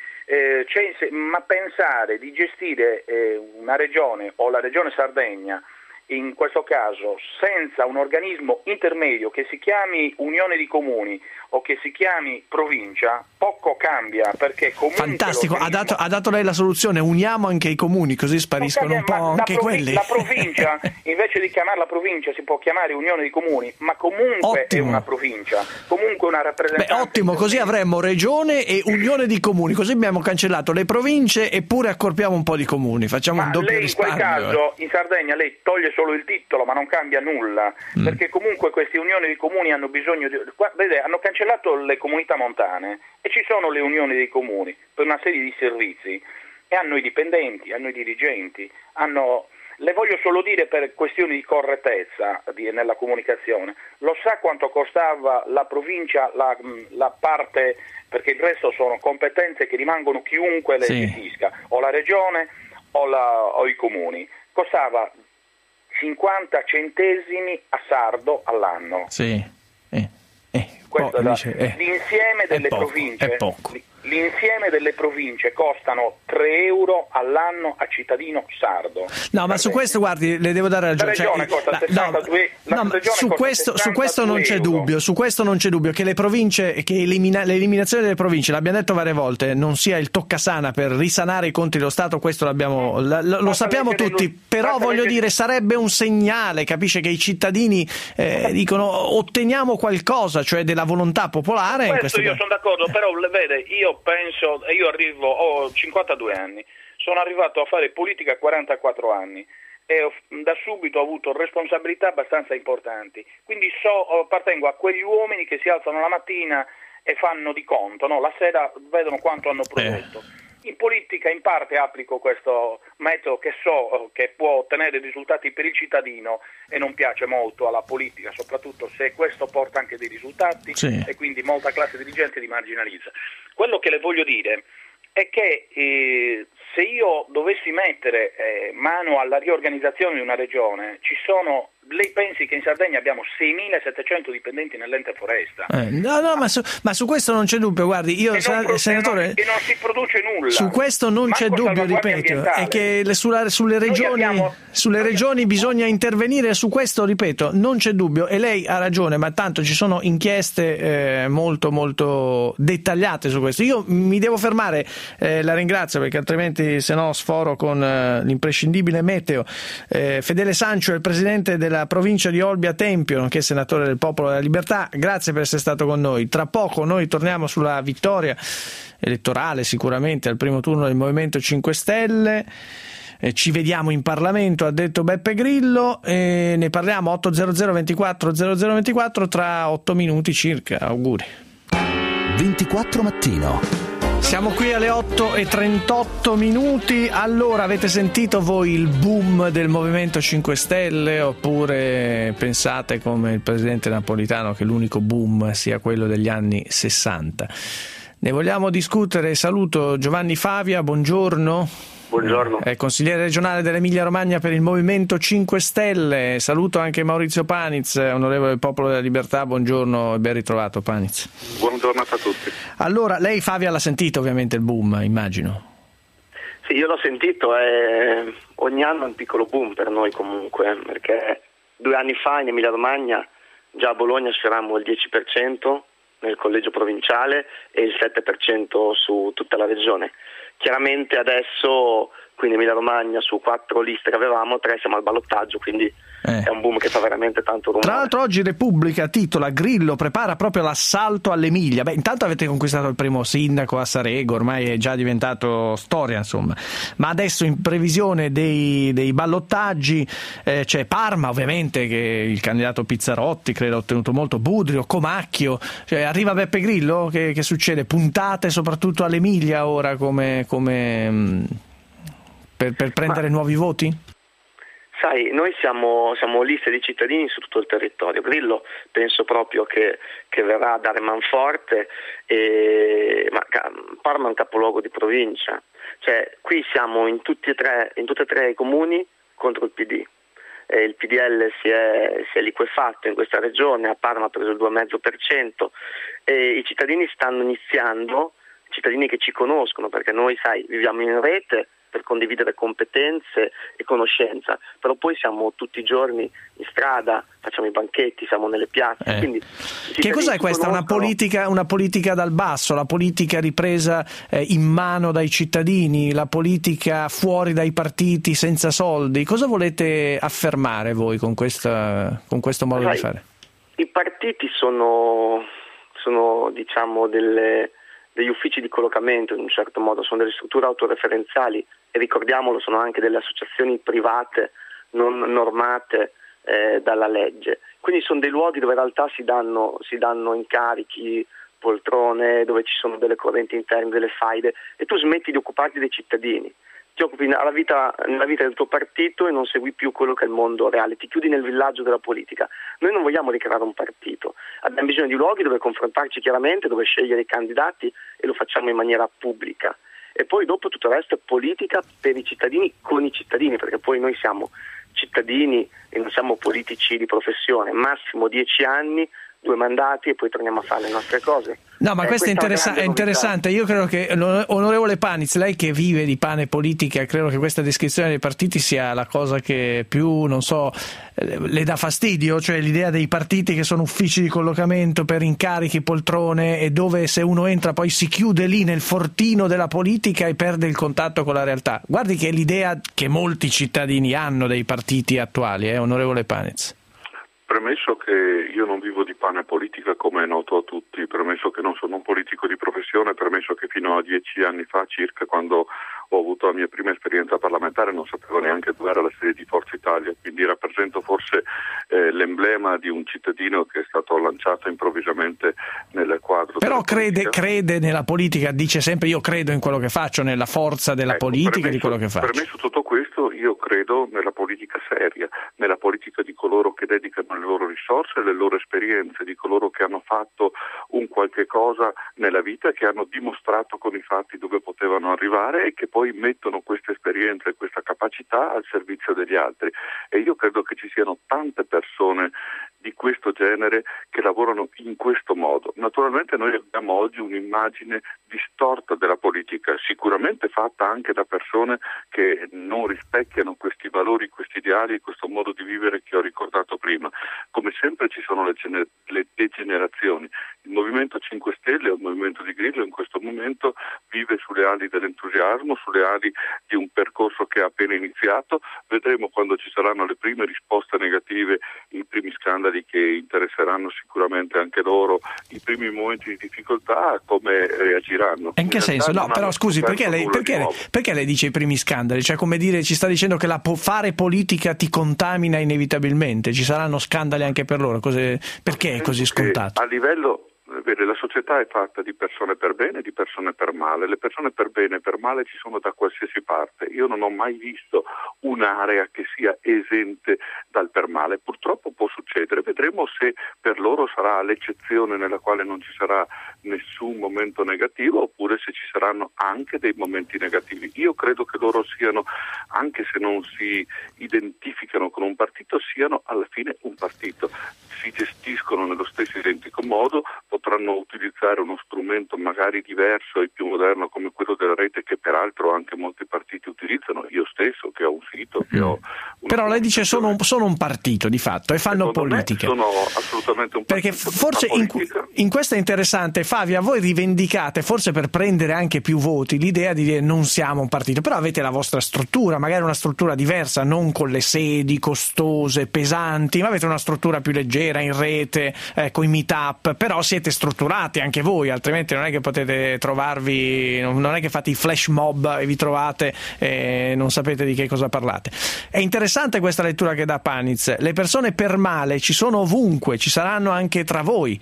Speaker 3: ma pensare di gestire una regione o la regione Sardegna in questo caso senza un organismo intermedio che si chiami Unione di Comuni o che si chiami provincia, poco cambia, perché comunque
Speaker 2: fantastico, ha dato lei la soluzione, uniamo anche i comuni così spariscono un po' anche quelli.
Speaker 3: La provincia, invece di chiamarla provincia, si può chiamare Unione di Comuni, ma comunque è una provincia, comunque una rappresentanza.
Speaker 2: Ottimo, così avremmo regione e Unione di Comuni, così abbiamo cancellato le province eppure accorpiamo un po' di comuni, facciamo un doppio risparmio.
Speaker 3: In quel caso in Sardegna lei toglie solo il titolo ma non cambia nulla, perché comunque queste unioni di comuni hanno bisogno hanno cancellato le comunità montane e ci sono le unioni dei comuni per una serie di servizi e hanno i dipendenti, hanno i dirigenti, le voglio solo dire per questioni di correttezza nella comunicazione, lo sa quanto costava la provincia, la parte, perché il resto sono competenze che rimangono chiunque le gestisca, o la regione o i comuni, costava 50 centesimi a sardo all'anno.
Speaker 2: Sì.
Speaker 3: Questo l'insieme delle province. L'insieme delle province costano 3 euro all'anno a cittadino sardo.
Speaker 2: No, ma su questo, guardi, le devo dare ragione.
Speaker 3: La regione costa 62,
Speaker 2: su questo non c'è dubbio. Su questo non c'è dubbio che le province, che l'eliminazione delle province, l'abbiamo detto varie volte, non sia il toccasana per risanare i conti dello Stato. Questo lo sappiamo tutti. Però voglio dire, sarebbe un segnale, capisce, che i cittadini dicono otteniamo qualcosa, cioè della volontà popolare.
Speaker 3: Questo io sono d'accordo, però vede, io ho 52 anni, sono arrivato a fare politica a 44 anni e da subito ho avuto responsabilità abbastanza importanti, quindi appartengo a quegli uomini che si alzano la mattina e fanno di conto, no? La sera vedono quanto hanno prodotto. In politica in parte applico questo metodo che so che può ottenere risultati per il cittadino e non piace molto alla politica, soprattutto se questo porta anche dei risultati e quindi molta classe dirigente li marginalizza. Quello che le voglio dire è che se io dovessi mettere mano alla riorganizzazione di una regione, lei pensi che in Sardegna abbiamo 6.700 dipendenti nell'ente foresta?
Speaker 2: No, ma su questo non c'è dubbio, guardi, senatore,
Speaker 3: e non si produce nulla.
Speaker 2: Su questo non c'è dubbio, ripeto, è che sulle regioni bisogna intervenire, su questo, ripeto, non c'è dubbio e lei ha ragione, ma tanto ci sono inchieste molto molto dettagliate su questo. Io mi devo fermare, la ringrazio perché altrimenti se no sforo con l'imprescindibile meteo. Fedele Sancio è il presidente della provincia di Olbia Tempio, nonché senatore del Popolo della Libertà, grazie per essere stato con noi. Tra poco noi torniamo sulla vittoria elettorale sicuramente al primo turno del Movimento 5 Stelle, ci vediamo in Parlamento, ha detto Beppe Grillo, e ne parliamo 800 24 0024 tra 8 minuti circa. Auguri.
Speaker 1: 24 mattino.
Speaker 2: Siamo qui alle 8:38. Allora, avete sentito voi il boom del Movimento 5 Stelle oppure pensate come il presidente Napolitano che l'unico boom sia quello degli anni 60? Ne vogliamo discutere. Saluto Giovanni Favia, buongiorno.
Speaker 4: Buongiorno.
Speaker 2: È consigliere regionale dell'Emilia Romagna per il Movimento 5 Stelle. Saluto anche Maurizio Paniz, onorevole del Popolo della Libertà. Buongiorno e ben ritrovato, Paniz.
Speaker 4: Buongiorno a tutti.
Speaker 2: Allora, lei Favia l'ha sentito ovviamente il boom, immagino.
Speaker 4: Sì, io l'ho sentito e ogni anno è un piccolo boom per noi comunque, perché 2 anni fa in Emilia Romagna già a Bologna sfiorammo il 10% nel collegio provinciale e il 7% su tutta la regione. Chiaramente adesso qui in Emilia Romagna su 4 liste che avevamo 3 siamo al ballottaggio, quindi è un boom che fa veramente tanto rumore.
Speaker 2: Tra l'altro oggi Repubblica titola Grillo prepara proprio l'assalto all'Emilia. Intanto avete conquistato il primo sindaco a Sarego, ormai è già diventato storia insomma, ma adesso in previsione dei ballottaggi c'è Parma ovviamente, che il candidato Pizzarotti credo ha ottenuto molto, Budrio, Comacchio, cioè, arriva Beppe Grillo, che succede? Puntate soprattutto all'Emilia ora come per prendere nuovi voti?
Speaker 4: Sai, noi siamo liste di cittadini su tutto il territorio. Grillo penso proprio che verrà a dare manforte, ma Parma è un capoluogo di provincia, cioè qui siamo in tutti e tre i comuni contro il PD. Il PDL si è liquefatto in questa regione, a Parma ha preso il 2,5% e i cittadini stanno iniziando, cittadini che ci conoscono, perché noi, sai, viviamo in rete per condividere competenze e conoscenza, però poi siamo tutti i giorni in strada, facciamo i banchetti, siamo nelle piazze. Quindi
Speaker 2: che cos'è questa? Una politica dal basso, la politica ripresa in mano dai cittadini, la politica fuori dai partiti, senza soldi? Cosa volete affermare voi con questo modo di fare?
Speaker 4: I partiti sono diciamo degli uffici di collocamento, in un certo modo, sono delle strutture autoreferenziali e ricordiamolo, sono anche delle associazioni private non normate dalla legge. Quindi sono dei luoghi dove in realtà si danno incarichi, poltrone, dove ci sono delle correnti interne, delle faide, e tu smetti di occuparti dei cittadini. Ti occupi nella vita del tuo partito e non segui più quello che è il mondo reale, ti chiudi nel villaggio della politica. Noi non vogliamo ricreare un partito, abbiamo bisogno di luoghi dove confrontarci chiaramente, dove scegliere i candidati, e lo facciamo in maniera pubblica. E poi dopo tutto il resto è politica per i cittadini, con i cittadini, perché poi noi siamo cittadini e non siamo politici di professione, massimo 10 anni, 2 mandati e poi torniamo a fare le nostre cose.
Speaker 2: No, ma questo è interessante. Io credo che, onorevole Panizz, lei che vive di pane politica, credo che questa descrizione dei partiti sia la cosa che più, non so, le dà fastidio, cioè l'idea dei partiti che sono uffici di collocamento per incarichi, poltrone, e dove se uno entra poi si chiude lì nel fortino della politica e perde il contatto con la realtà. Guardi che è l'idea che molti cittadini hanno dei partiti attuali, onorevole Panizz.
Speaker 5: Premesso che io non vivo di pane politica, come è noto a tutti, premesso che non sono un politico di professione, premesso che fino a 10 anni fa circa, quando ho avuto la mia prima esperienza parlamentare, non sapevo neanche dove era la sede di Forza Italia, quindi rappresento forse l'emblema di un cittadino che è stato lanciato improvvisamente nel quadro.
Speaker 2: Però crede nella politica, dice sempre io credo in quello che faccio, nella forza della politica, di quello che faccio.
Speaker 5: Premesso tutto questo, io credo nella politica seria, nella politica di coloro che dedicano le loro risorse, le loro esperienze, di coloro che hanno fatto un qualche cosa nella vita, che hanno dimostrato con i fatti dove potevano arrivare e che poi mettono questa esperienza e questa capacità al servizio degli altri. E io credo che ci siano tante persone di questo genere che lavorano in questo modo. Naturalmente noi abbiamo oggi un'immagine distorta della politica, sicuramente fatta anche da persone che non rispecchiano questi valori, questi ideali, questo modo di vivere che ho ricordato prima. Come sempre ci sono le degenerazioni. Il Movimento 5 Stelle, il Movimento di Grillo, in questo momento vive sulle ali dell'entusiasmo, sulle ali di un percorso che ha appena iniziato. Vedremo quando ci saranno le prime risposte negative, i primi scandali che interesseranno sicuramente anche loro, i primi momenti di difficoltà, come reagiranno.
Speaker 2: In che senso? No, però scusi, perché lei dice i primi scandali? Cioè, come dire, ci sta dicendo che fare politica ti contamina inevitabilmente? Ci saranno scandali anche per loro? Perché è così scontato?
Speaker 5: A livello la società è fatta di persone per bene e di persone per male. Le persone per bene e per male ci sono da qualsiasi parte. Io non ho mai visto un'area che sia esente dal per male. Purtroppo può succedere. Vedremo se per loro sarà l'eccezione nella quale non ci sarà nessun momento negativo, oppure se ci saranno anche dei momenti negativi. Io credo che loro siano, anche se non si identificano con un partito, siano alla fine un partito. Si gestiscono nello stesso identico modo, potranno utilizzare uno strumento magari diverso e più moderno come quello della rete, che peraltro anche molti partiti utilizzano, io stesso che ho un sito, che ho
Speaker 2: però lei dice sono un partito di fatto e fanno politica.
Speaker 5: Sono assolutamente un partito.
Speaker 2: Perché forse in questo è interessante, Favia, voi rivendicate, forse per prendere anche più voti, l'idea di dire non siamo un partito, però avete la vostra struttura, magari una struttura diversa, non con le sedi costose, pesanti, ma avete una struttura più leggera, in rete, con i meet-up, però siete strutturati anche voi, altrimenti non è che potete trovarvi, non è che fate i flash mob e vi trovate e non sapete di che cosa parlate. È interessante questa lettura che dà Panizz. Le persone per male ci sono ovunque, ci saranno anche tra voi,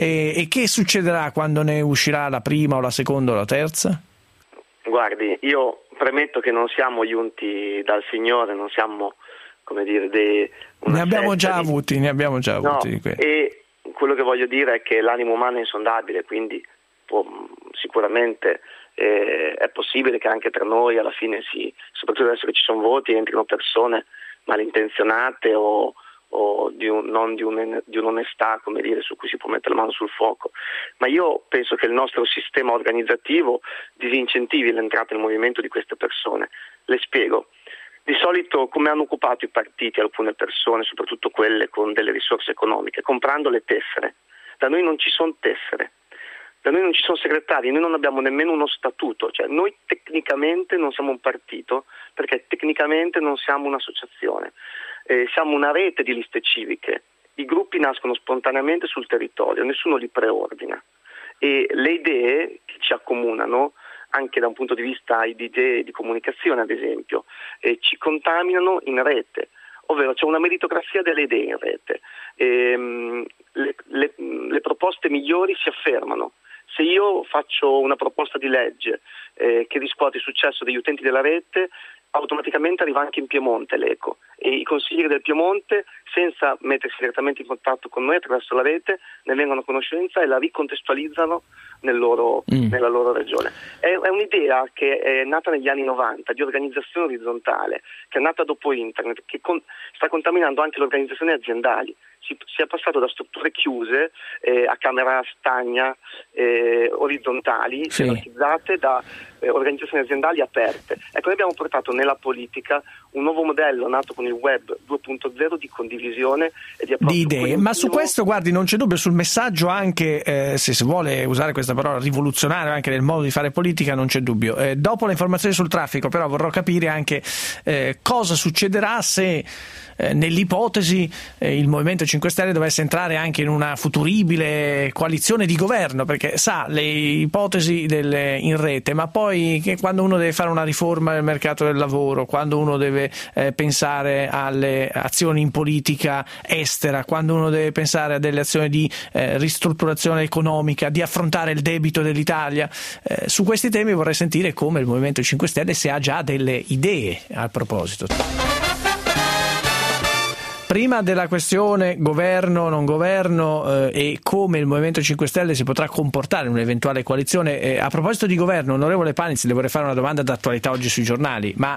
Speaker 2: e che succederà quando ne uscirà la prima o la seconda o la terza?
Speaker 4: Guardi, io premetto che non siamo giunti dal Signore, non siamo come dire,
Speaker 2: ne abbiamo già avuti.
Speaker 4: No, e quello che voglio dire è che l'animo umano è insondabile, quindi sicuramente è possibile che anche tra noi alla fine, soprattutto adesso che ci sono voti, entrino persone malintenzionate o non di un'onestà, come dire, su cui si può mettere la mano sul fuoco. Ma io penso che il nostro sistema organizzativo disincentivi l'entrata in movimento di queste persone. Le spiego. Di solito come hanno occupato i partiti alcune persone, soprattutto quelle con delle risorse economiche, comprando le tessere. Da noi non ci sono tessere, da noi non ci sono segretari, noi non abbiamo nemmeno uno statuto, cioè noi tecnicamente non siamo un partito perché tecnicamente non siamo un'associazione, siamo una rete di liste civiche, i gruppi nascono spontaneamente sul territorio, nessuno li preordina e le idee che ci accomunano anche da un punto di vista di idee di comunicazione ad esempio, ci contaminano in rete, ovvero c'è una meritocrazia delle idee in rete, le proposte migliori si affermano. Se io faccio una proposta di legge che riscuote il successo degli utenti della rete, automaticamente arriva anche in Piemonte l'eco e i consiglieri del Piemonte, senza mettersi direttamente in contatto con noi attraverso la rete, ne vengono a conoscenza e la ricontestualizzano nella loro regione. È un'idea che è nata negli anni 90 di organizzazione orizzontale, che è nata dopo internet, che sta contaminando anche le organizzazioni aziendali. Si è passato da strutture chiuse a camera stagna, orizzontali, gerarchizzate, da organizzazioni aziendali aperte. Ecco, noi abbiamo portato nella politica un nuovo modello nato con il web 2.0 di condivisione e di approccio
Speaker 2: idee. Ma su questo, guardi, non c'è dubbio, sul messaggio anche, se si vuole usare questa parola, rivoluzionario anche nel modo di fare politica, non c'è dubbio. Dopo le informazioni sul traffico però vorrò capire anche cosa succederà se nell'ipotesi il Movimento 5 Stelle dovesse entrare anche in una futuribile coalizione di governo, perché sa le ipotesi in rete, ma poi che quando uno deve fare una riforma del mercato del lavoro, quando uno deve pensare alle azioni in politica estera, quando uno deve pensare a delle azioni di ristrutturazione economica, di affrontare il debito dell'Italia, su questi temi vorrei sentire come il Movimento 5 Stelle se ha già delle idee a proposito. Prima della questione governo, non governo e come il Movimento 5 Stelle si potrà comportare in un'eventuale coalizione, a proposito di governo, onorevole Paniz, le vorrei fare una domanda d'attualità oggi sui giornali, ma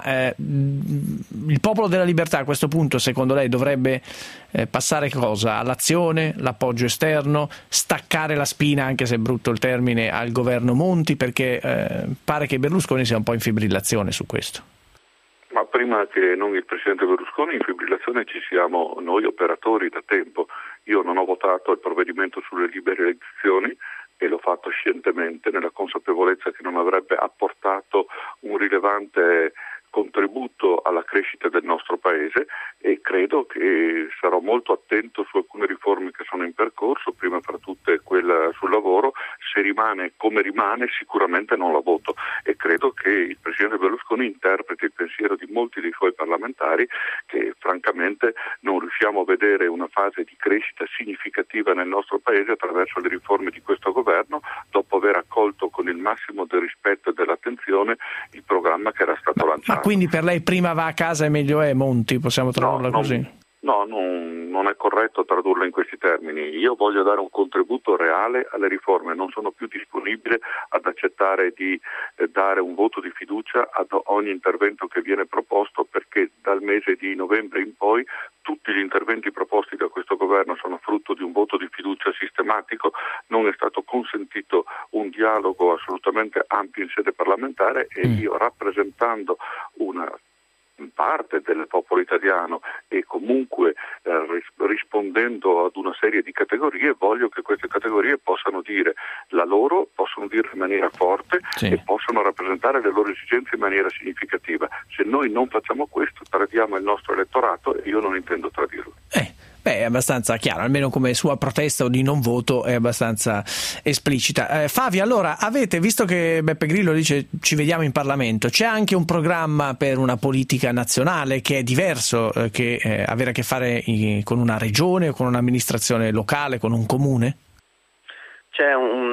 Speaker 2: il Popolo della Libertà a questo punto secondo lei dovrebbe passare cosa? All'azione, l'appoggio esterno, staccare la spina, anche se è brutto il termine, al governo Monti, perché pare che Berlusconi sia un po' in fibrillazione su questo.
Speaker 5: Ma prima che non il Presidente Berlusconi, in fibrillazione ci siamo noi operatori da tempo. Io non ho votato il provvedimento sulle libere elezioni e l'ho fatto scientemente nella consapevolezza che non avrebbe apportato un rilevante contributo alla crescita del nostro Paese e credo che sarò molto attento su alcune riforme che sono in percorso, prima fra tutte quella sul lavoro. Se rimane come rimane sicuramente non la voto e credo che il Presidente Berlusconi interpreti il pensiero di molti dei suoi parlamentari che francamente non riusciamo a vedere una fase di crescita significativa nel nostro Paese attraverso le riforme di questo governo, dopo aver accolto con il massimo del rispetto e dell'attenzione il programma che era stato lanciato.
Speaker 2: Ma quindi per lei prima va a casa e meglio è, Monti, possiamo tradurla così?
Speaker 5: No, non è corretto tradurla in questi termini. Io voglio dare un contributo reale alle riforme, non sono più disponibile ad accettare di dare un voto di fiducia ad ogni intervento che viene proposto, perché dal mese di novembre in poi tutti gli interventi proposti da questo governo sono frutto di un voto di fiducia sistematico, non è stato consentito un dialogo assolutamente ampio in sede parlamentare e io, rappresentando una parte del popolo italiano e comunque rispondendo ad una serie di categorie, voglio che queste categorie possano dire la loro, possono dire in maniera forte e possano rappresentare le loro esigenze in maniera significativa. Se noi non facciamo questo tradiamo il nostro elettorato e io non intendo tradirlo.
Speaker 2: È abbastanza chiaro, almeno come sua protesta o di non voto è abbastanza esplicita. Fabio, allora avete, visto che Beppe Grillo dice ci vediamo in Parlamento, c'è anche un programma per una politica nazionale che è diverso che avere a che fare con una regione o con un'amministrazione locale, con un comune?
Speaker 4: C'è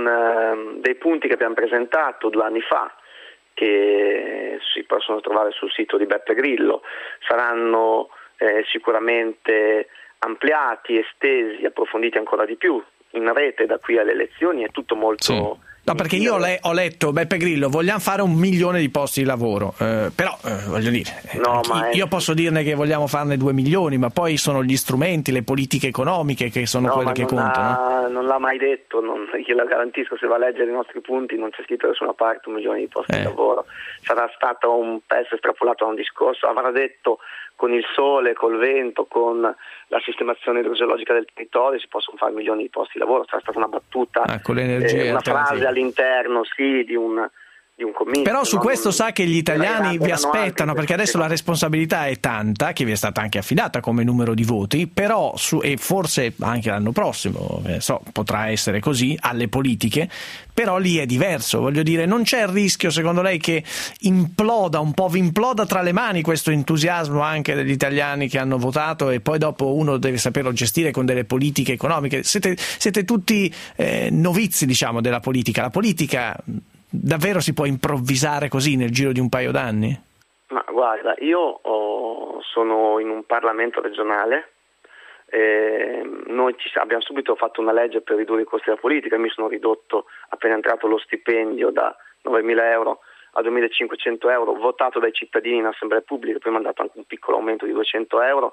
Speaker 4: dei punti che abbiamo presentato 2 anni fa che si possono trovare sul sito di Beppe Grillo, saranno sicuramente ampliati, estesi, approfonditi ancora di più in rete da qui alle elezioni. È tutto molto...
Speaker 2: Sì. No, perché io ho letto, Beppe Grillo, vogliamo fare 1 milione di posti di lavoro, però voglio dire, io posso dirne che vogliamo farne 2 milioni, ma poi sono gli strumenti, le politiche economiche che sono quelle che contano.
Speaker 4: Non l'ha mai detto, io la garantisco, se va a leggere i nostri punti non c'è scritto da nessuna parte 1 milione di posti di lavoro. Sarà stato un pezzo estrapolato da un discorso, avrà detto con il sole, col vento, con la sistemazione idrogeologica del territorio si possono fare milioni di posti di lavoro. Sarà stata una battuta,
Speaker 2: con l'energia,
Speaker 4: una frase all'interno di un comizio.
Speaker 2: Però su questo sa che gli italiani vi aspettano, perché adesso la responsabilità è tanta, che vi è stata anche affidata come numero di voti, però e forse anche l'anno prossimo potrà essere così alle politiche, però lì è diverso, voglio dire, non c'è il rischio secondo lei che vi imploda tra le mani questo entusiasmo anche degli italiani che hanno votato e poi dopo uno deve saperlo gestire con delle politiche economiche? Siete tutti novizi, diciamo, della politica. La politica davvero si può improvvisare così nel giro di un paio d'anni?
Speaker 4: Ma guarda, io sono in un Parlamento regionale, noi abbiamo subito fatto una legge per ridurre i costi della politica. Mi sono ridotto, appena entrato, lo stipendio da 9.000 euro a 2.500 euro, votato dai cittadini in assemblea pubblica, poi mi hanno dato anche un piccolo aumento di 200 euro,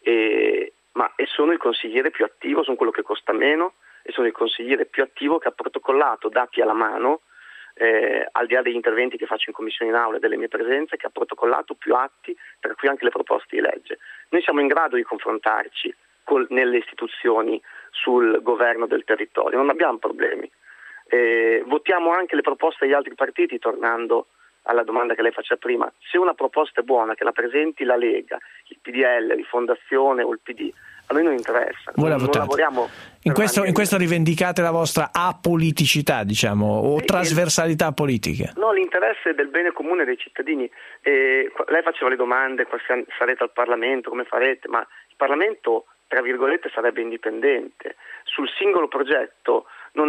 Speaker 4: e sono il consigliere più attivo, sono quello che costa meno, e sono il consigliere più attivo che ha protocollato, dati alla mano, al di là degli interventi che faccio in commissione in aula e delle mie presenze, che ha protocollato più atti, per cui anche le proposte di legge. Noi siamo in grado di confrontarci nelle istituzioni sul governo del territorio, non abbiamo problemi. Votiamo anche le proposte degli altri partiti, tornando alla domanda che lei faceva prima. Se una proposta è buona, che la presenti la Lega, il PDL, Rifondazione o il PD, a noi non interessa. Non lavoriamo
Speaker 2: in questo rivendicate la vostra apoliticità, diciamo, o trasversalità politica?
Speaker 4: No, l'interesse del bene comune dei cittadini. Lei faceva le domande, sarete al Parlamento, come farete? Ma il Parlamento, tra virgolette, sarebbe indipendente. Sul singolo progetto non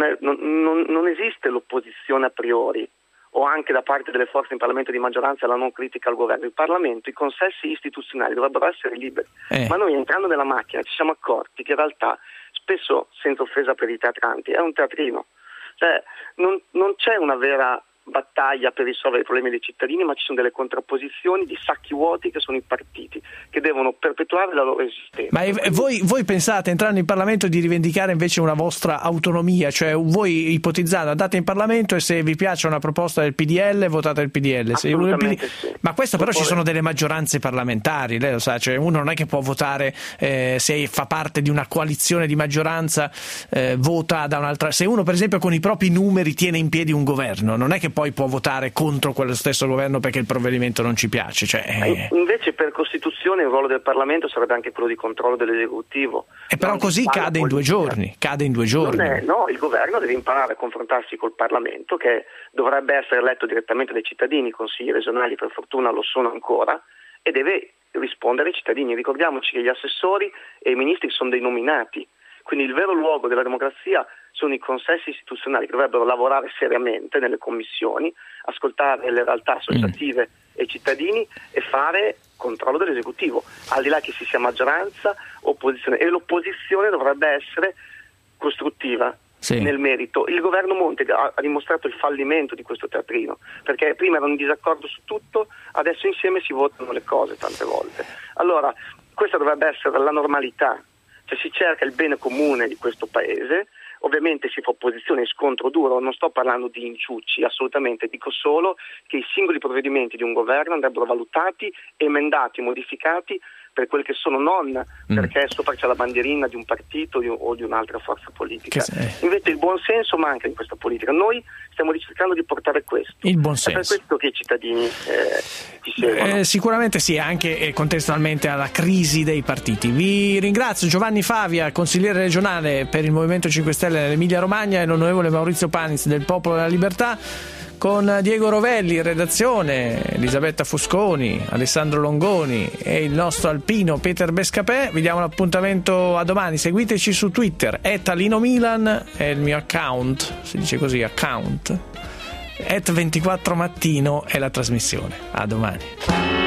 Speaker 4: esiste l'opposizione a priori, o anche da parte delle forze in Parlamento di maggioranza la non critica al governo. Il Parlamento, i consessi istituzionali dovrebbero essere liberi, ma noi, entrando nella macchina, ci siamo accorti che in realtà spesso, senza offesa per i teatranti, è un teatrino, cioè non c'è una vera battaglia per risolvere i problemi dei cittadini, ma ci sono delle contrapposizioni di sacchi vuoti che sono i partiti, che devono perpetuare la loro esistenza.
Speaker 2: Ma voi pensate, entrando in Parlamento, di rivendicare invece una vostra autonomia? Cioè voi, ipotizzando, andate in Parlamento e se vi piace una proposta del PDL, votate il PDL.
Speaker 4: Assolutamente sì.
Speaker 2: Ma questo però ci sono delle maggioranze parlamentari, lei lo sa, cioè uno non è che può votare se fa parte di una coalizione di maggioranza, vota da un'altra. Se uno per esempio con i propri numeri tiene in piedi un governo, non è che poi può votare contro quello stesso governo perché il provvedimento non ci piace.
Speaker 4: Invece per Costituzione il ruolo del Parlamento sarebbe anche quello di controllo dell'esecutivo.
Speaker 2: Però così cade in 2 giorni.
Speaker 4: No, il governo deve imparare a confrontarsi col Parlamento, che dovrebbe essere eletto direttamente dai cittadini. I consigli regionali per fortuna lo sono ancora, e deve rispondere ai cittadini. Ricordiamoci che gli assessori e i ministri sono dei nominati, quindi il vero luogo della democrazia sono i consessi istituzionali, che dovrebbero lavorare seriamente nelle commissioni, ascoltare le realtà associative e i cittadini e fare controllo dell'esecutivo, al di là che si sia maggioranza o opposizione, e l'opposizione dovrebbe essere costruttiva nel merito. Il governo Monti ha dimostrato il fallimento di questo teatrino, perché prima erano in disaccordo su tutto, adesso insieme si votano le cose tante volte. Allora, questa dovrebbe essere la normalità, cioè si cerca il bene comune di questo paese. Ovviamente si fa opposizione e scontro duro, non sto parlando di inciucci, assolutamente, dico solo che i singoli provvedimenti di un governo andrebbero valutati, emendati, modificati per quel che sono, non perché sopra c'è la bandierina di un partito o di un'altra forza politica. Invece il buon senso manca in questa politica. Noi stiamo cercando di portare questo.
Speaker 2: Il buon senso.
Speaker 4: È per questo che i cittadini ci seguono.
Speaker 2: Sicuramente sì, anche contestualmente alla crisi dei partiti. Vi ringrazio Giovanni Favia, consigliere regionale per il Movimento 5 Stelle nell'Emilia Romagna, e l'onorevole Maurizio Paniz del Popolo della Libertà, con Diego Rovelli in redazione, Elisabetta Fusconi, Alessandro Longoni e il nostro alpino Peter Bescapè. Vi diamo un appuntamento a domani. Seguiteci su Twitter, @AlinoMilan è il mio account, si dice così, account, @24mattino è la trasmissione. A domani.